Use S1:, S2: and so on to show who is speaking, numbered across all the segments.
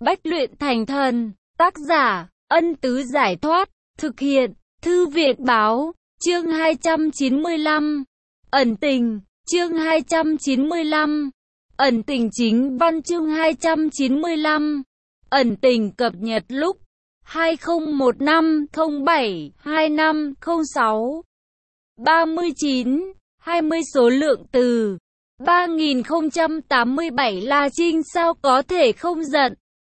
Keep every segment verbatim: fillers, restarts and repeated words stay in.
S1: Bách luyện thành thần. Tác giả, Ân Tứ Giải Thoát. Thực hiện, Thư viện Báo. Chương hai trăm chín mươi lăm. Ẩn tình. Chương hai trăm chín mươi lăm. Ẩn tình chính văn chương hai trăm chín mươi lăm. Ẩn tình cập nhật lúc hai không một năm không bảy hai năm không sáu. ba mươi chín, hai mươi số lượng từ ba nghìn không trăm tám mươi bảy. La Trinh sao có thể không giận?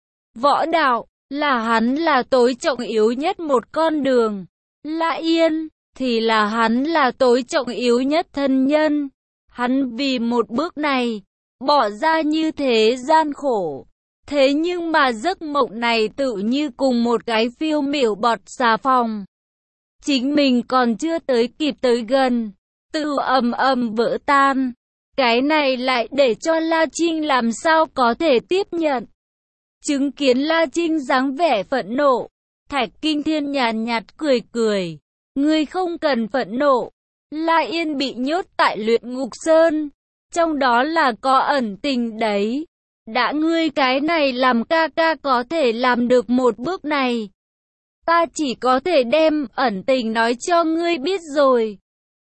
S1: Võ đạo là hắn là tối trọng yếu nhất một con đường. La Yên thì là hắn là tối trọng yếu nhất thân nhân. Hắn vì một bước này bỏ ra như thế gian khổ. Thế nhưng mà giấc mộng này tự như cùng một cái phiêu miểu bọt xà phòng. Chính mình còn chưa tới kịp tới gần, tự ầm ầm vỡ tan. Cái này lại để cho La Trinh làm sao có thể tiếp nhận. Chứng kiến La Trinh dáng vẻ phẫn nộ, Thạch Kinh Thiên nhàn nhạt cười cười. Ngươi không cần phẫn nộ. La Yên bị nhốt tại Luyện Ngục Sơn, trong đó là có ẩn tình đấy. Đã ngươi cái này làm ca ca có thể làm được một bước này, ta chỉ có thể đem ẩn tình nói cho ngươi biết rồi.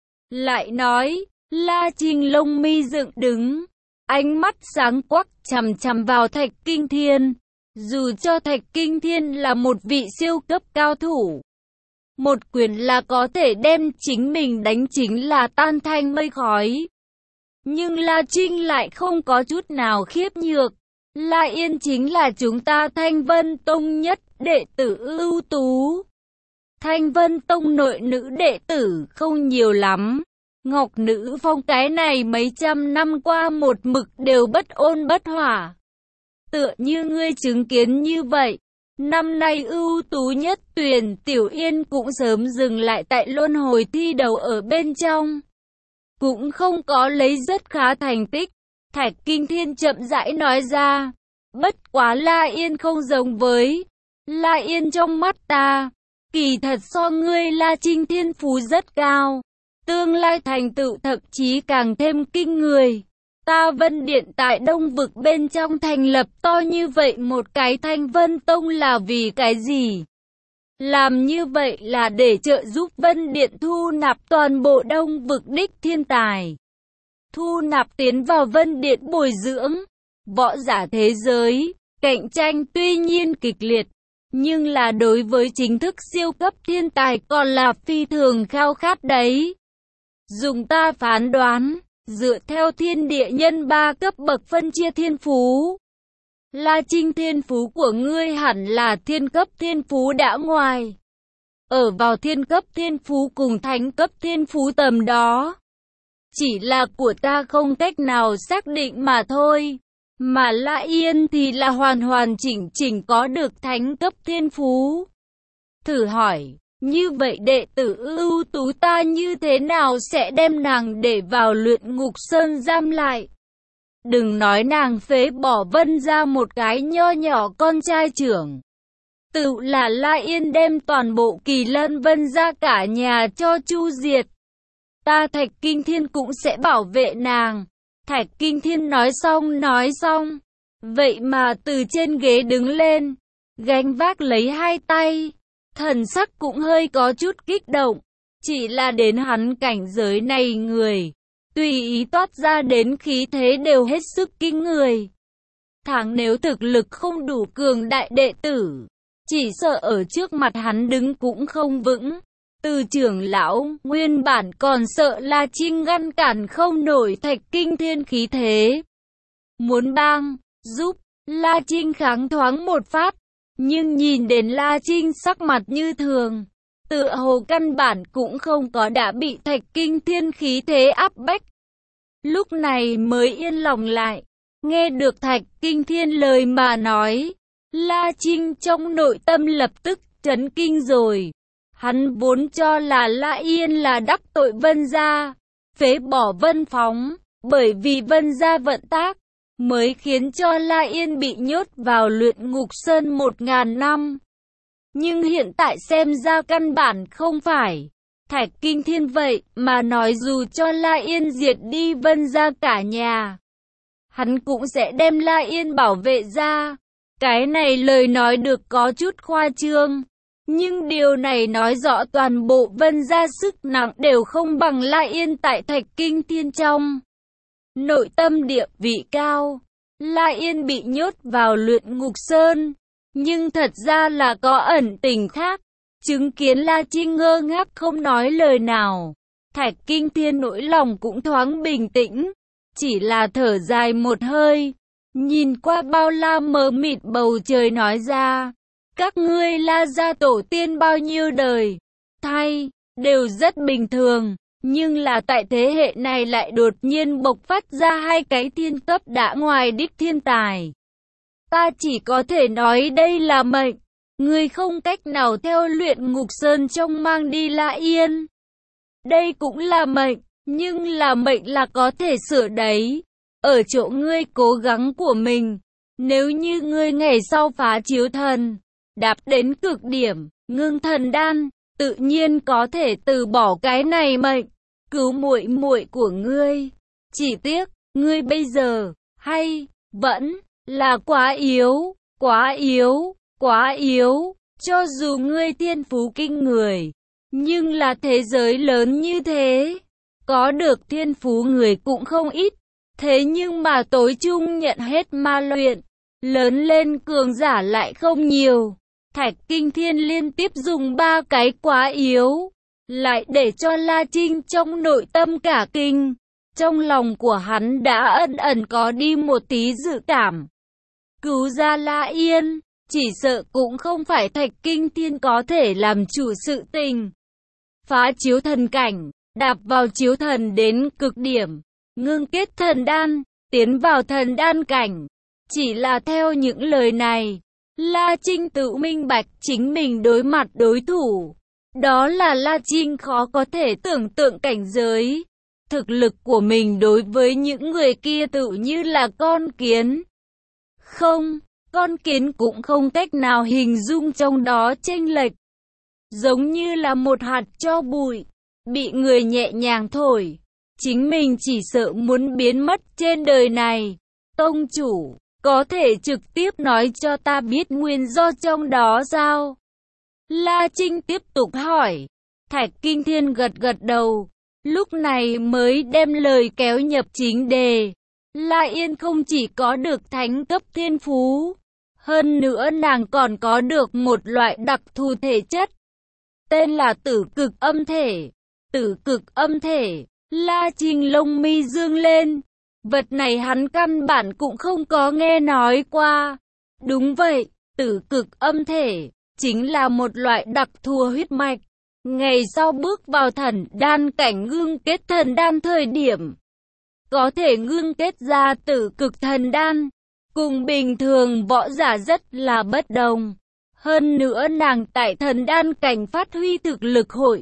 S1: Lại nói, La Trinh lông mi dựng đứng, ánh mắt sáng quắc chằm chằm vào Thạch Kinh Thiên. Dù cho Thạch Kinh Thiên là một vị siêu cấp cao thủ, một quyền là có thể đem chính mình đánh chính là tan thành mây khói. Nhưng La Trinh lại không có chút nào khiếp nhược. La Yên chính là chúng ta Thanh Vân Tông nhất đệ tử ưu tú. Thanh Vân Tông nội nữ đệ tử không nhiều lắm. Ngọc Nữ Phong cái này mấy trăm năm qua một mực đều bất ôn bất hỏa. Tựa như ngươi chứng kiến như vậy, năm nay ưu tú nhất Tuyền Tiểu Yên cũng sớm dừng lại tại luân hồi thi đấu ở bên trong, cũng không có lấy rất khá thành tích. Thạch Kinh Thiên chậm rãi nói ra, bất quá La Yên không giống với. La Yên trong mắt ta, kỳ thật so ngươi La Trinh thiên phú rất cao, tương lai thành tựu thậm chí càng thêm kinh người. Ta Vân Điện tại Đông Vực bên trong thành lập to như vậy một cái Thanh Vân Tông là vì cái gì? Làm như vậy là để trợ giúp Vân Điện thu nạp toàn bộ Đông Vực đích thiên tài, thu nạp tiến vào Vân Điện bồi dưỡng. Võ giả thế giới, cạnh tranh tuy nhiên kịch liệt, nhưng là đối với chính thức siêu cấp thiên tài còn là phi thường khao khát đấy. Dùng ta phán đoán, dựa theo thiên địa nhân ba cấp bậc phân chia thiên phú, La Trinh thiên phú của ngươi hẳn là thiên cấp thiên phú đã ngoài. Ở vào thiên cấp thiên phú cùng thánh cấp thiên phú tầm đó. Chỉ là của ta không cách nào xác định mà thôi. Mà La Yên thì là hoàn hoàn chỉnh chỉnh có được thánh cấp thiên phú. Thử hỏi, như vậy đệ tử ưu tú ta như thế nào sẽ đem nàng để vào Luyện Ngục Sơn giam lại? Đừng nói nàng phế bỏ Vân ra một cái nho nhỏ con trai trưởng. Tự là La Yên đem toàn bộ Kỳ Lân Vân ra cả nhà cho chu diệt. Ta Thạch Kinh Thiên cũng sẽ bảo vệ nàng. Thạch Kinh Thiên nói xong nói xong, vậy mà từ trên ghế đứng lên, gánh vác lấy hai tay, thần sắc cũng hơi có chút kích động. Chỉ là đến hắn cảnh giới này người, tùy ý toát ra đến khí thế đều hết sức kinh người. Thẳng nếu thực lực không đủ cường đại đệ tử, chỉ sợ ở trước mặt hắn đứng cũng không vững. Từ trưởng lão, nguyên bản còn sợ La Trinh ngăn cản không nổi Thạch Kinh Thiên khí thế. Muốn bang, giúp, La Trinh kháng thoáng một phát, nhưng nhìn đến La Trinh sắc mặt như thường, tựa hồ căn bản cũng không có đã bị Thạch Kinh Thiên khí thế áp bách. Lúc này mới yên lòng lại, nghe được Thạch Kinh Thiên lời mà nói, La Trinh trong nội tâm lập tức chấn kinh rồi. Hắn vốn cho là La Yên là đắc tội Vân gia, phế bỏ Vân Phóng, bởi vì Vân gia vận tác, mới khiến cho La Yên bị nhốt vào Luyện Ngục Sơn một ngàn năm. Nhưng hiện tại xem ra căn bản không phải. Thạch Kinh Thiên vậy mà nói dù cho La Yên diệt đi Vân gia cả nhà, hắn cũng sẽ đem La Yên bảo vệ ra. Cái này lời nói được có chút khoa trương, nhưng điều này nói rõ toàn bộ Vân gia sức nặng đều không bằng La Yên tại Thạch Kinh Thiên trong. Nội tâm địa vị cao, La Yên bị nhốt vào Luyện Ngục Sơn, nhưng thật ra là có ẩn tình khác. Chứng kiến La Trinh ngơ ngác không nói lời nào, Thạch Kinh Thiên nỗi lòng cũng thoáng bình tĩnh, chỉ là thở dài một hơi, nhìn qua bao la mờ mịt bầu trời nói ra, các ngươi La gia tổ tiên bao nhiêu đời, thay, đều rất bình thường, nhưng là tại thế hệ này lại đột nhiên bộc phát ra hai cái thiên cấp đã ngoài đích thiên tài. Ta chỉ có thể nói đây là mệnh, ngươi không cách nào theo Luyện Ngục Sơn trong mang đi La Yên. Đây cũng là mệnh, nhưng là mệnh là có thể sửa đấy. Ở chỗ ngươi cố gắng của mình, nếu như ngươi ngày sau phá chiếu thần, đạp đến cực điểm, ngưng thần đan, tự nhiên có thể từ bỏ cái này mệnh, cứu muội muội của ngươi. Chỉ tiếc, ngươi bây giờ, hay, vẫn, là quá yếu, quá yếu, quá yếu. Cho dù ngươi thiên phú kinh người, nhưng là thế giới lớn như thế, có được thiên phú người cũng không ít. Thế nhưng mà tối chung nhận hết ma luyện, lớn lên cường giả lại không nhiều. Thạch Kinh Thiên liên tiếp dùng ba cái quá yếu, lại để cho La Trinh trong nội tâm cả kinh. Trong lòng của hắn đã ẩn ẩn có đi một tí dự cảm. Cứu ra La Yên, chỉ sợ cũng không phải Thạch Kinh Thiên có thể làm chủ sự tình. Phá chiếu thần cảnh, đạp vào chiếu thần đến cực điểm, ngưng kết thần đan, tiến vào thần đan cảnh. Chỉ là theo những lời này, La Trinh tự minh bạch chính mình đối mặt đối thủ. Đó là La Trinh khó có thể tưởng tượng cảnh giới. Thực lực của mình đối với những người kia tự như là con kiến. Không, con kiến cũng không cách nào hình dung trong đó chênh lệch. Giống như là một hạt tro bụi, bị người nhẹ nhàng thổi. Chính mình chỉ sợ muốn biến mất trên đời này. Tông chủ, có thể trực tiếp nói cho ta biết nguyên do trong đó sao? La Trinh tiếp tục hỏi. Thạch Kinh Thiên gật gật đầu, lúc này mới đem lời kéo nhập chính đề. La Yên không chỉ có được thánh cấp thiên phú, hơn nữa nàng còn có được một loại đặc thù thể chất, tên là tử cực âm thể. Tử cực âm thể, La Trinh lông mi dương lên. Vật này hắn căn bản cũng không có nghe nói qua. Đúng vậy, tử cực âm thể chính là một loại đặc thù huyết mạch. Ngày sau bước vào thần đan cảnh ngưng kết thần đan thời điểm, có thể ngưng kết ra tử cực thần đan, cùng bình thường võ giả rất là bất đồng. Hơn nữa nàng tại thần đan cảnh phát huy thực lực hội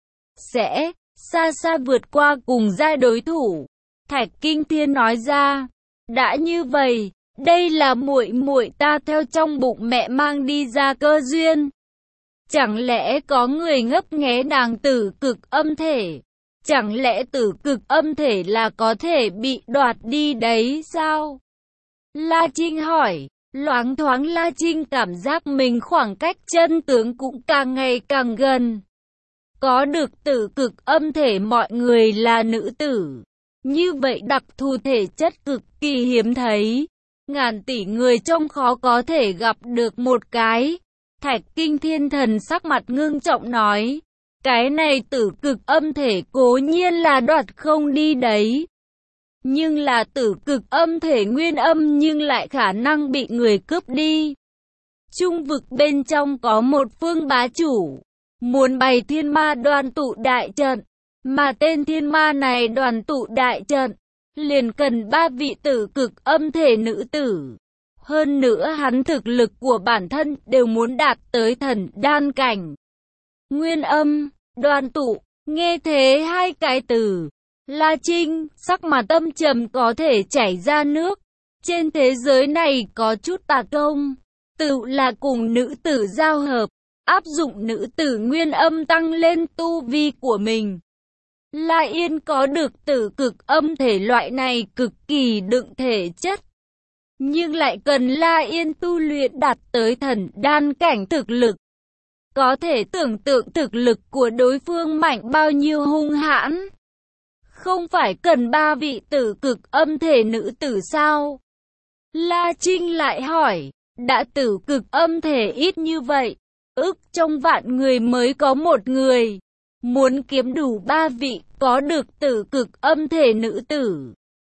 S1: sẽ xa xa vượt qua cùng giai đối thủ. Thạch Kinh Thiên nói ra, đã như vậy, đây là muội muội ta theo trong bụng mẹ mang đi ra cơ duyên. Chẳng lẽ có người ngấp nghé nàng tử cực âm thể? Chẳng lẽ tử cực âm thể là có thể bị đoạt đi đấy sao? La Trinh hỏi, loáng thoáng La Trinh cảm giác mình khoảng cách chân tướng cũng càng ngày càng gần. Có được tử cực âm thể mọi người là nữ tử. Như vậy đặc thù thể chất cực kỳ hiếm thấy. Ngàn tỷ người trong khó có thể gặp được một cái. Thạch Kinh Thiên thần sắc mặt ngưng trọng nói. Cái này tử cực âm thể cố nhiên là đoạt không đi đấy. Nhưng là tử cực âm thể nguyên âm nhưng lại khả năng bị người cướp đi. Trung vực bên trong có một phương bá chủ, muốn bày thiên ma đoàn tụ đại trận. Mà tên thiên ma này đoàn tụ đại trận, liền cần ba vị tử cực âm thể nữ tử. Hơn nữa hắn thực lực của bản thân đều muốn đạt tới thần đan cảnh. Nguyên âm, đoàn tụ, nghe thế hai cái từ, La Trinh, sắc mặt tâm trầm có thể chảy ra nước. Trên thế giới này có chút tà công, tự là cùng nữ tử giao hợp, áp dụng nữ tử nguyên âm tăng lên tu vi của mình. La Yên có được tử cực âm thể loại này cực kỳ đựng thể chất. nhưng lại cần La Yên tu luyện đạt tới thần đan cảnh thực lực. Có thể tưởng tượng thực lực của đối phương mạnh bao nhiêu hung hãn. Không phải cần ba vị tử cực âm thể nữ tử sao? La Trinh lại hỏi, đã tử cực âm thể ít như vậy, ức trong vạn người mới có một người. Muốn kiếm đủ ba vị có được tử cực âm thể nữ tử.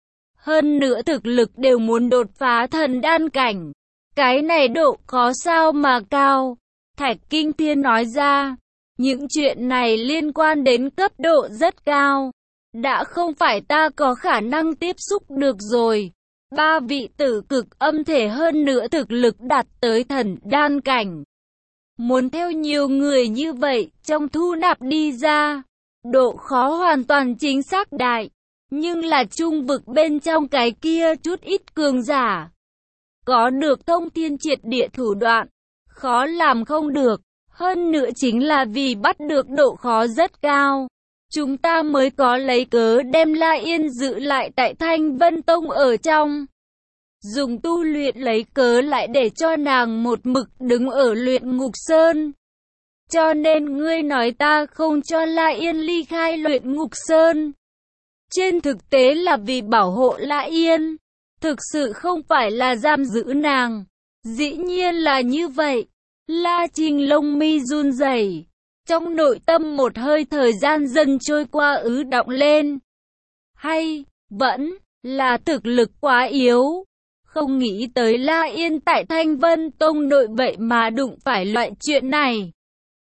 S1: Hơn nữa thực lực đều muốn đột phá thần đan cảnh. Cái này độ khó sao mà cao. Thạch Kinh Thiên nói ra, những chuyện này liên quan đến cấp độ rất cao. Đã không phải ta có khả năng tiếp xúc được rồi. Ba vị tử cực âm thể hơn nữa thực lực đạt tới thần đan cảnh. Muốn theo nhiều người như vậy, trong thu nạp đi ra, độ khó hoàn toàn chính xác đại. Nhưng là trung vực bên trong cái kia chút ít cường giả. Có được thông thiên triệt địa thủ đoạn, khó làm không được. Hơn nữa chính là vì bắt được độ khó rất cao. Chúng ta mới có lấy cớ đem La Yên giữ lại tại Thanh Vân Tông ở trong. Dùng tu luyện lấy cớ lại để cho nàng một mực đứng ở luyện ngục sơn. Cho nên ngươi nói ta không cho La Yên ly khai luyện ngục sơn. Trên thực tế là vì bảo hộ La Yên. Thực sự không phải là giam giữ nàng. Dĩ nhiên là như vậy. La Trinh lông mi run rẩy. Trong nội tâm một hơi thời gian dần trôi qua ứ đọng lên. Hay, vẫn là thực lực quá yếu. Không nghĩ tới La Yên tại Thanh Vân Tông nội vậy mà đụng phải loại chuyện này.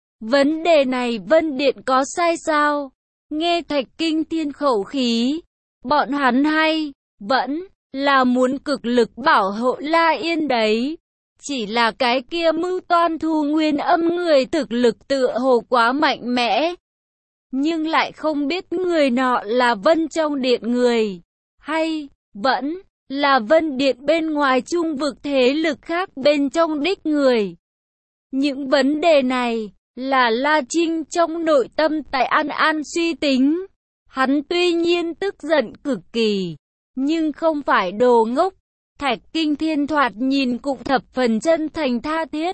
S1: Vấn đề này Vân Điện có sai sao? Nghe Thạch Kinh Thiên khẩu khí, bọn hắn hay, vẫn là muốn cực lực bảo hộ La Yên đấy. Chỉ là cái kia mưu toan thu nguyên âm người thực lực tựa hồ quá mạnh mẽ. Nhưng lại không biết người nọ là Vân trong điện người. Hay, vẫn là Vân Điện bên ngoài trung vực thế lực khác bên trong đích người. Những vấn đề này là La Trinh trong nội tâm tại An An suy tính. Hắn tuy nhiên tức giận cực kỳ, nhưng không phải đồ ngốc. Thạch Kinh Thiên thoạt nhìn cũng thập phần chân thành tha thiết.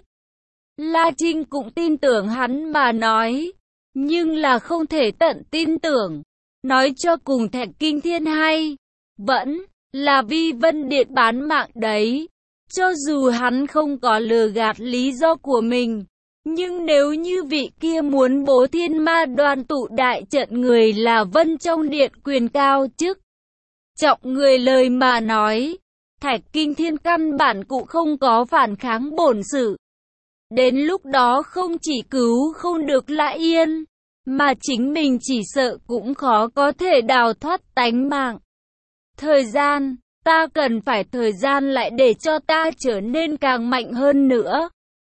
S1: La Trinh cũng tin tưởng hắn mà nói, nhưng là không thể tận tin tưởng. Nói cho cùng Thạch Kinh Thiên hay, vẫn là vì Vân Điện bán mạng đấy. Cho dù hắn không có lừa gạt lý do của mình, nhưng nếu như vị kia muốn bố thiên ma đoàn tụ đại trận người là Vân trong điện quyền cao chức trọng người lời mà nói, Thạch Kinh Thiên căn bản cũng không có phản kháng bổn sự. Đến lúc đó không chỉ cứu không được La Yên, mà chính mình chỉ sợ cũng khó có thể đào thoát tánh mạng. Thời gian, ta cần phải thời gian lại để cho ta trở nên càng mạnh hơn nữa.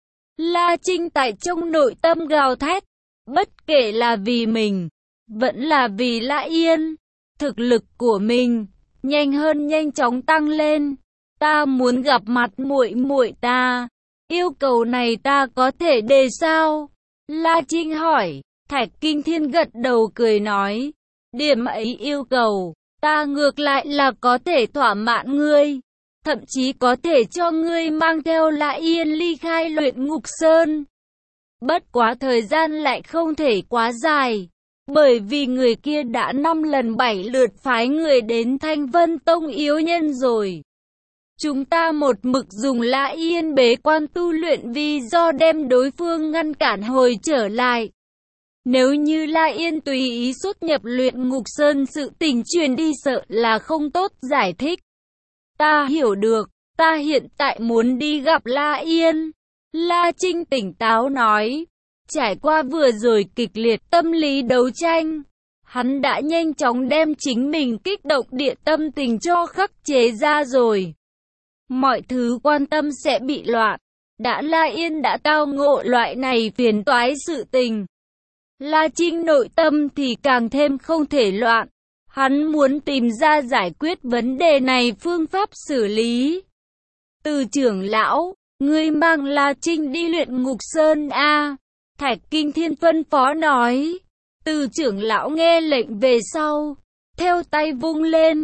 S1: La Trinh tại trong nội tâm gào thét, bất kể là vì mình, vẫn là vì La Yên, thực lực của mình nhanh hơn nhanh chóng tăng lên. Ta muốn gặp mặt muội muội ta. Yêu cầu này ta có thể đề sao? La Trinh hỏi. Thạch Kinh Thiên gật đầu cười nói, điểm ấy yêu cầu, ta ngược lại là có thể thỏa mãn ngươi. Thậm chí có thể cho ngươi mang theo La Yên ly khai luyện ngục sơn. Bất quá thời gian lại không thể quá dài, bởi vì người kia đã năm lần bảy lượt phái người đến Thanh Vân Tông yếu nhân rồi. Chúng ta một mực dùng La Yên bế quan tu luyện vì do đem đối phương ngăn cản hồi trở lại. Nếu như La Yên tùy ý xuất nhập luyện ngục sơn, sự tình truyền đi sợ là không tốt giải thích. Ta hiểu được, ta hiện tại muốn đi gặp La Yên. La Trinh tỉnh táo nói, trải qua vừa rồi kịch liệt tâm lý đấu tranh, hắn đã nhanh chóng đem chính mình kích động địa tâm tình cho khắc chế ra rồi. Mọi thứ quan tâm sẽ bị loạn. Đã La Yên đã tao ngộ loại này phiền toái sự tình, La Trinh nội tâm thì càng thêm không thể loạn. Hắn muốn tìm ra giải quyết vấn đề này phương pháp xử lý. Từ trưởng lão, ngươi mang La Trinh đi luyện ngục sơn a. Thạch Kinh Thiên phân phó nói. Từ trưởng lão nghe lệnh về sau, theo tay vung lên,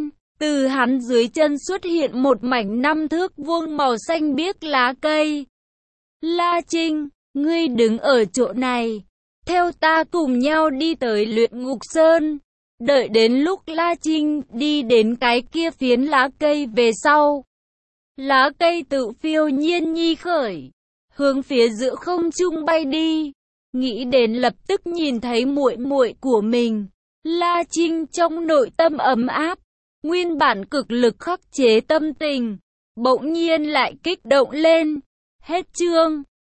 S1: Từ hắn dưới chân xuất hiện một mảnh năm thước vuông màu xanh biếc lá cây. La Trinh, ngươi đứng ở chỗ này, theo ta cùng nhau đi tới Luyện Ngục Sơn. Đợi đến lúc La Trinh đi đến cái kia phiến lá cây về sau, lá cây tự phiêu nhiên nhi khởi, hướng phía giữa không trung bay đi. Nghĩ đến lập tức nhìn thấy muội muội của mình, La Trinh trong nội tâm ấm áp, nguyên bản cực lực khắc chế tâm tình, bỗng nhiên lại kích động lên. Hết chương.